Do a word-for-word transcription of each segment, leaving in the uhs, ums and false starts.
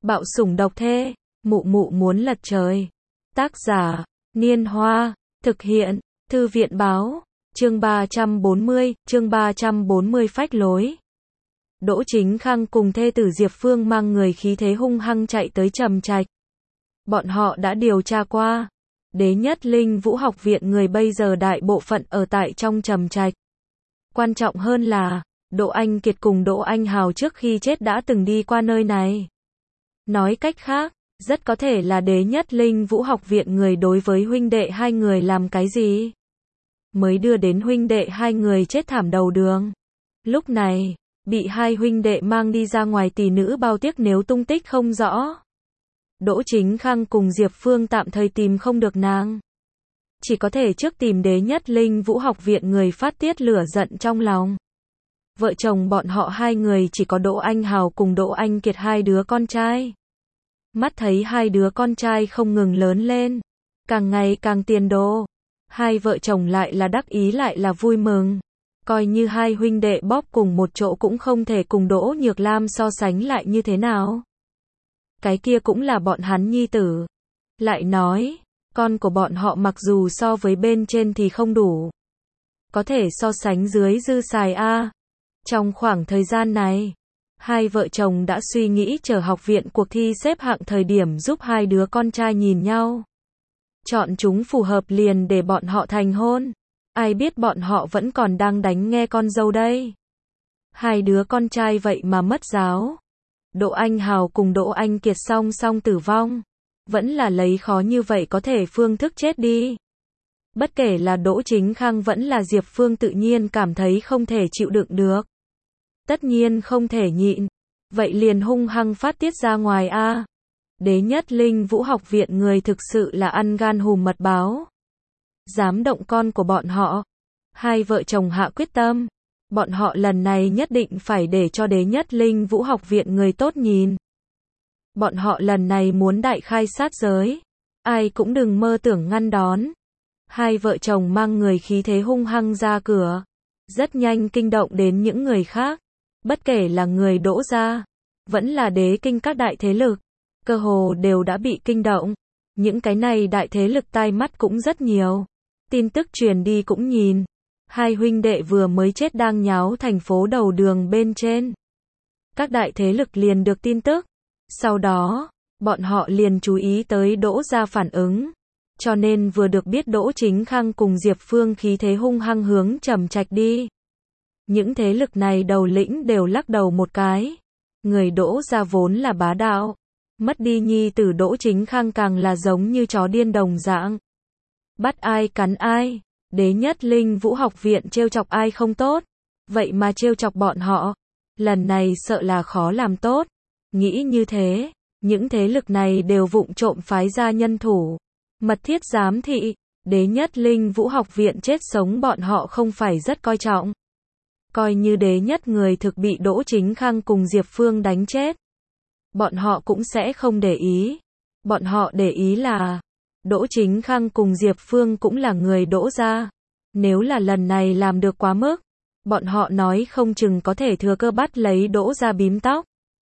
Bạo sủng độc thê, mụ mụ muốn lật trời. Tác giả, Niên Hoa, thực hiện, Thư viện báo, chương ba trăm bốn mươi, chương ba trăm bốn mươi phách lối. Đỗ Chính Khang cùng thê tử Diệp Phương mang người khí thế hung hăng chạy tới Trầm Trạch. Bọn họ đã điều tra qua, Đế Nhất Linh Vũ học viện người bây giờ đại bộ phận ở tại trong Trầm Trạch. Quan trọng hơn là, Đỗ Anh Kiệt cùng Đỗ Anh Hào trước khi chết đã từng đi qua nơi này. Nói cách khác, rất có thể là Đế Nhất Linh Vũ học viện người đối với huynh đệ hai người làm cái gì, mới đưa đến huynh đệ hai người chết thảm đầu đường. Lúc này, bị hai huynh đệ mang đi ra ngoài tỷ nữ bao tiếc nếu tung tích không rõ. Đỗ Chính Khang cùng Diệp Phương tạm thời tìm không được nàng, chỉ có thể trước tìm Đế Nhất Linh Vũ học viện người phát tiết lửa giận trong lòng. Vợ chồng bọn họ hai người chỉ có Đỗ Anh Hào cùng Đỗ Anh Kiệt hai đứa con trai. Mắt thấy hai đứa con trai không ngừng lớn lên, càng ngày càng tiền đồ, hai vợ chồng lại là đắc ý lại là vui mừng. Coi như hai huynh đệ bóp cùng một chỗ cũng không thể cùng Đỗ Nhược Lam so sánh lại như thế nào. Cái kia cũng là bọn hắn nhi tử. Lại nói, con của bọn họ mặc dù so với bên trên thì không đủ, có thể so sánh dưới dư xài a. Trong khoảng thời gian này, hai vợ chồng đã suy nghĩ chờ học viện cuộc thi xếp hạng thời điểm giúp hai đứa con trai nhìn nhau. Chọn chúng phù hợp liền để bọn họ thành hôn. Ai biết bọn họ vẫn còn đang đánh nghe con dâu đây. Hai đứa con trai vậy mà mất giáo. Đỗ Anh Hào cùng Đỗ Anh Kiệt song song tử vong. Vẫn là lấy khó như vậy có thể phương thức chết đi. Bất kể là Đỗ Chính Khang vẫn là Diệp Phương tự nhiên cảm thấy không thể chịu đựng được. Tất nhiên không thể nhịn. Vậy liền hung hăng phát tiết ra ngoài a. Đế Nhất Linh Vũ học viện người thực sự là ăn gan hùm mật báo. Dám động con của bọn họ. Hai vợ chồng hạ quyết tâm. Bọn họ lần này nhất định phải để cho Đế Nhất Linh Vũ học viện người tốt nhìn. Bọn họ lần này muốn đại khai sát giới. Ai cũng đừng mơ tưởng ngăn đón. Hai vợ chồng mang người khí thế hung hăng ra cửa. Rất nhanh kinh động đến những người khác. Bất kể là người Đỗ gia, vẫn là đế kinh các đại thế lực, cơ hồ đều đã bị kinh động. Những cái này đại thế lực tai mắt cũng rất nhiều. Tin tức truyền đi cũng nhìn. Hai huynh đệ vừa mới chết đang nháo thành phố đầu đường bên trên. Các đại thế lực liền được tin tức. Sau đó, bọn họ liền chú ý tới Đỗ gia phản ứng. Cho nên vừa được biết Đỗ Chính Khang cùng Diệp Phương khí thế hung hăng hướng Trầm Trạch đi. Những thế lực này đầu lĩnh đều lắc đầu một cái. Người Đỗ gia vốn là bá đạo. Mất đi nhi tử Đỗ Chính Khang càng là giống như chó điên đồng dạng. Bắt ai cắn ai. Đế Nhất Linh Vũ học viện trêu chọc ai không tốt. Vậy mà trêu chọc bọn họ. Lần này sợ là khó làm tốt. Nghĩ như thế, những thế lực này đều vụng trộm phái ra nhân thủ. Mật thiết giám thị. Đế Nhất Linh Vũ học viện chết sống bọn họ không phải rất coi trọng. Coi như Đế Nhất người thực bị Đỗ Chính Khang cùng Diệp Phương đánh chết. Bọn họ cũng sẽ không để ý. Bọn họ để ý là Đỗ Chính Khang cùng Diệp Phương cũng là người Đỗ gia. Nếu là lần này làm được quá mức, bọn họ nói không chừng có thể thừa cơ bắt lấy Đỗ gia bím tóc.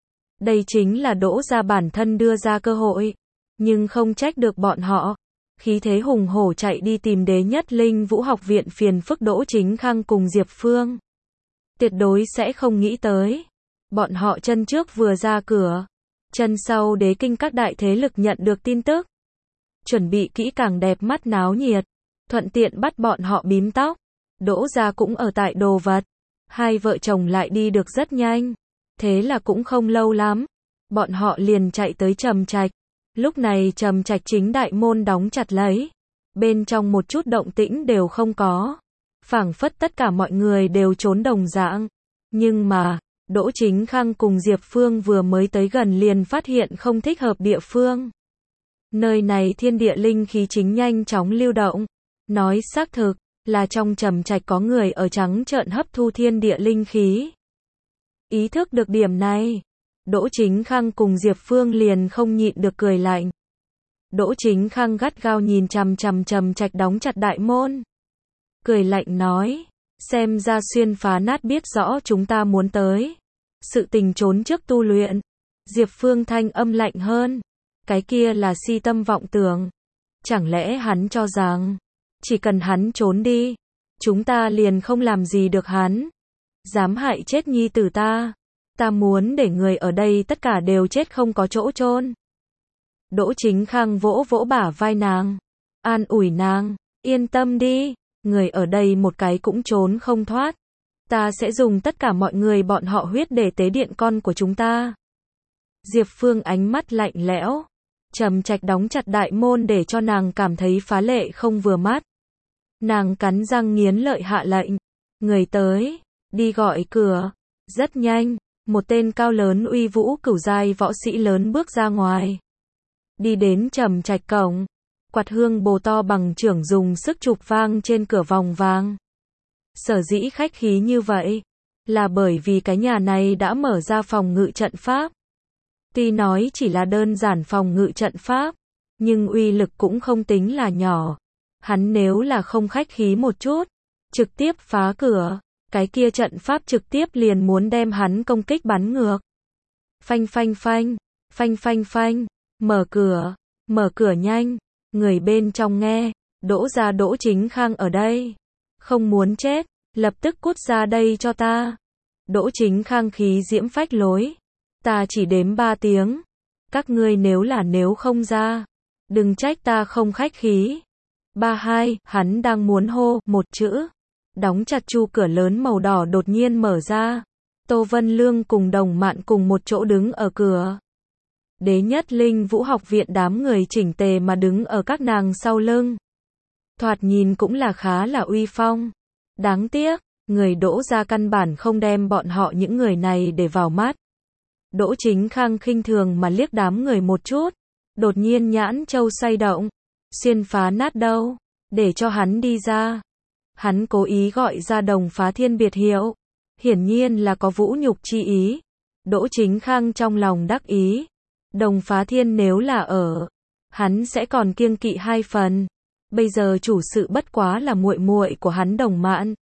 Đây chính là Đỗ gia bản thân đưa ra cơ hội. Nhưng không trách được bọn họ. Khí thế hùng hổ chạy đi tìm Đế Nhất Linh Vũ học viện phiền phức Đỗ Chính Khang cùng Diệp Phương. Tuyệt đối sẽ không nghĩ tới. Bọn họ chân trước vừa ra cửa. Chân sau đế kinh các đại thế lực nhận được tin tức. Chuẩn bị kỹ càng đẹp mắt náo nhiệt. Thuận tiện bắt bọn họ bím tóc. Đỗ gia cũng ở tại đồ vật. Hai vợ chồng lại đi được rất nhanh. Thế là cũng không lâu lắm. Bọn họ liền chạy tới Trầm Trạch. Lúc này Trầm Trạch chính đại môn đóng chặt lấy. Bên trong một chút động tĩnh đều không có. Phảng phất tất cả mọi người đều trốn đồng dạng. Nhưng mà, Đỗ Chính Khang cùng Diệp Phương vừa mới tới gần liền phát hiện không thích hợp địa phương. Nơi này thiên địa linh khí chính nhanh chóng lưu động. Nói xác thực, là trong Trầm Trạch có người ở trắng trợn hấp thu thiên địa linh khí. Ý thức được điểm này, Đỗ Chính Khang cùng Diệp Phương liền không nhịn được cười lạnh. Đỗ Chính Khang gắt gao nhìn chằm chằm Trầm Trạch đóng chặt đại môn. Cười lạnh nói, xem ra xuyên phá nát biết rõ chúng ta muốn tới. Sự tình trốn trước tu luyện. Diệp Phương thanh âm lạnh hơn. Cái kia là si tâm vọng tưởng. Chẳng lẽ hắn cho rằng, chỉ cần hắn trốn đi, chúng ta liền không làm gì được hắn. Dám hại chết nhi tử ta. Ta muốn để người ở đây tất cả đều chết không có chỗ chôn. Đỗ Chính Khang vỗ vỗ bả vai nàng. An ủi nàng. Yên tâm đi. Người ở đây một cái cũng trốn không thoát. Ta sẽ dùng tất cả mọi người bọn họ huyết để tế điện con của chúng ta. Diệp Phương ánh mắt lạnh lẽo. Trầm trạch đóng chặt đại môn để cho nàng cảm thấy phá lệ không vừa mắt. Nàng cắn răng nghiến lợi hạ lệnh. Người tới. Đi gọi cửa. Rất nhanh. Một tên cao lớn uy vũ cửu giai võ sĩ lớn bước ra ngoài. Đi đến trầm trạch cổng. Quạt hương bồ to bằng trưởng dùng sức chụp vang trên cửa vòng vàng. Sở dĩ khách khí như vậy, là bởi vì cái nhà này đã mở ra phòng ngự trận pháp. Tuy nói chỉ là đơn giản phòng ngự trận pháp, nhưng uy lực cũng không tính là nhỏ. Hắn nếu là không khách khí một chút, trực tiếp phá cửa, cái kia trận pháp trực tiếp liền muốn đem hắn công kích bắn ngược. Phanh phanh phanh, phanh phanh phanh, mở cửa, mở cửa nhanh, người bên trong nghe, Đỗ gia Đỗ Chính Khang ở đây. Không muốn chết, lập tức cút ra đây cho ta. Đỗ Chính Khang khí diễm phách lối. Ta chỉ đếm ba tiếng. Các ngươi nếu là nếu không ra, đừng trách ta không khách khí. Ba hai, hắn đang muốn hô một chữ. Đóng chặt chu cửa lớn màu đỏ đột nhiên mở ra. Tô Vân Lương cùng Đồng Mạn cùng một chỗ đứng ở cửa. Đế Nhất Linh Vũ học viện đám người chỉnh tề mà đứng ở các nàng sau lưng. Thoạt nhìn cũng là khá là uy phong. Đáng tiếc, người Đỗ gia căn bản không đem bọn họ những người này để vào mắt. Đỗ Chính Khang khinh thường mà liếc đám người một chút. Đột nhiên nhãn châu xoay động. Xuyên phá nát đâu. Để cho hắn đi ra. Hắn cố ý gọi ra Đồng Phá Thiên biệt hiệu. Hiển nhiên là có vũ nhục chi ý. Đỗ Chính Khang trong lòng đắc ý. Đồng Phá Thiên nếu là ở, hắn sẽ còn kiêng kỵ hai phần. Bây giờ chủ sự bất quá là muội muội của hắn Đồng Mạn.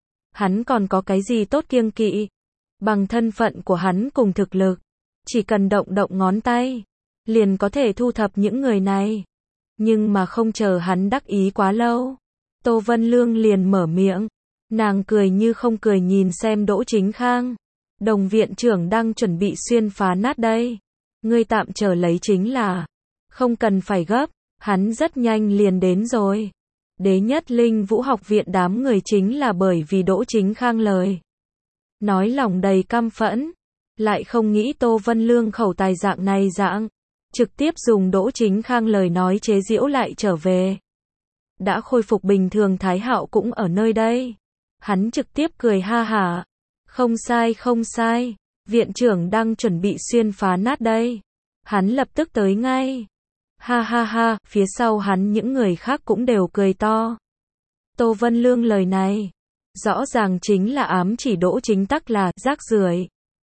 Hắn còn có cái gì tốt kiêng kỵ? Bằng thân phận của hắn cùng thực lực, chỉ cần động động ngón tay, liền có thể thu thập những người này. Nhưng mà không chờ hắn đắc ý quá lâu, Tô Vân Lương liền mở miệng. Nàng cười như không cười nhìn xem Đỗ Chính Khang. Đồng viện trưởng đang chuẩn bị xuyên phá nát đây. Ngươi tạm chờ lấy chính là, không cần phải gấp, hắn rất nhanh liền đến rồi. Đế Nhất Linh Vũ học viện đám người chính là bởi vì Đỗ Chính Khang lời nói lòng đầy căm phẫn, lại không nghĩ Tô Vân Lương khẩu tài dạng này dạng, trực tiếp dùng Đỗ Chính Khang lời nói chế giễu lại trở về. Đã khôi phục bình thường Thái Hạo cũng ở nơi đây. Hắn trực tiếp cười ha hả. Không sai không sai, viện trưởng đang chuẩn bị xuyên phá nát đây. Hắn lập tức tới ngay. Ha ha ha, phía sau hắn những người khác cũng đều cười to. Tô Vân Lương lời này, rõ ràng chính là ám chỉ Đỗ Chính Tắc là rác rưởi.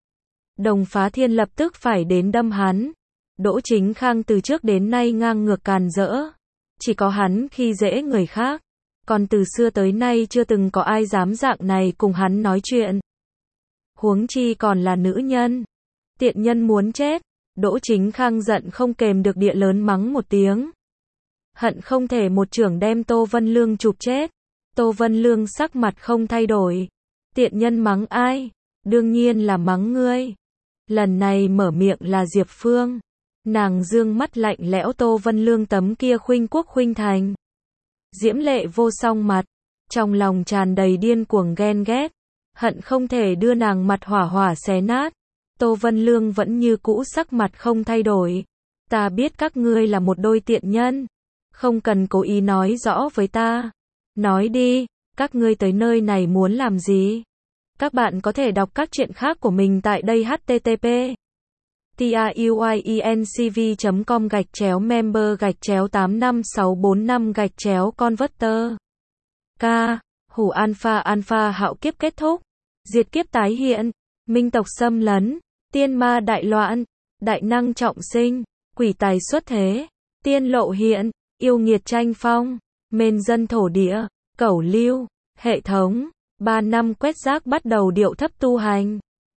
Đồng Phá Thiên lập tức phải đến đâm hắn. Đỗ Chính Khang từ trước đến nay ngang ngược càn rỡ. Chỉ có hắn khi dễ người khác. Còn từ xưa tới nay chưa từng có ai dám dạng này cùng hắn nói chuyện. Huống chi còn là nữ nhân. Tiện nhân muốn chết. Đỗ Chính Khang giận không kềm được địa lớn mắng một tiếng. Hận không thể một chưởng đem Tô Vân Lương chụp chết. Tô Vân Lương sắc mặt không thay đổi. Tiện nhân mắng ai? Đương nhiên là mắng ngươi. Lần này mở miệng là Diệp Phương. Nàng dương mắt lạnh lẽo Tô Vân Lương tấm kia khuynh quốc khuynh thành. Diễm lệ vô song mặt. Trong lòng tràn đầy điên cuồng ghen ghét. Hận không thể đưa nàng mặt hỏa hỏa xé nát. Tô Vân Lương vẫn như cũ sắc mặt không thay đổi. Ta biết các ngươi là một đôi tiện nhân. Không cần cố ý nói rõ với ta. Nói đi, các ngươi tới nơi này muốn làm gì? Các bạn có thể đọc các truyện khác của mình tại đây h t t p truyencv chấm com gạch chéo member gạch chéo tám năm sáu bốn năm gạch chéo converter. K. Hủ alpha alpha hạo kiếp kết thúc. Diệt kiếp tái hiện. Minh tộc xâm lấn. Tiên ma đại loạn. Đại năng trọng sinh. Quỷ tài xuất thế. Tiên lộ hiện. Yêu nghiệt tranh phong. Mên dân thổ địa. Cẩu lưu. Hệ thống. Ba năm quét rác bắt đầu điệu thấp tu hành.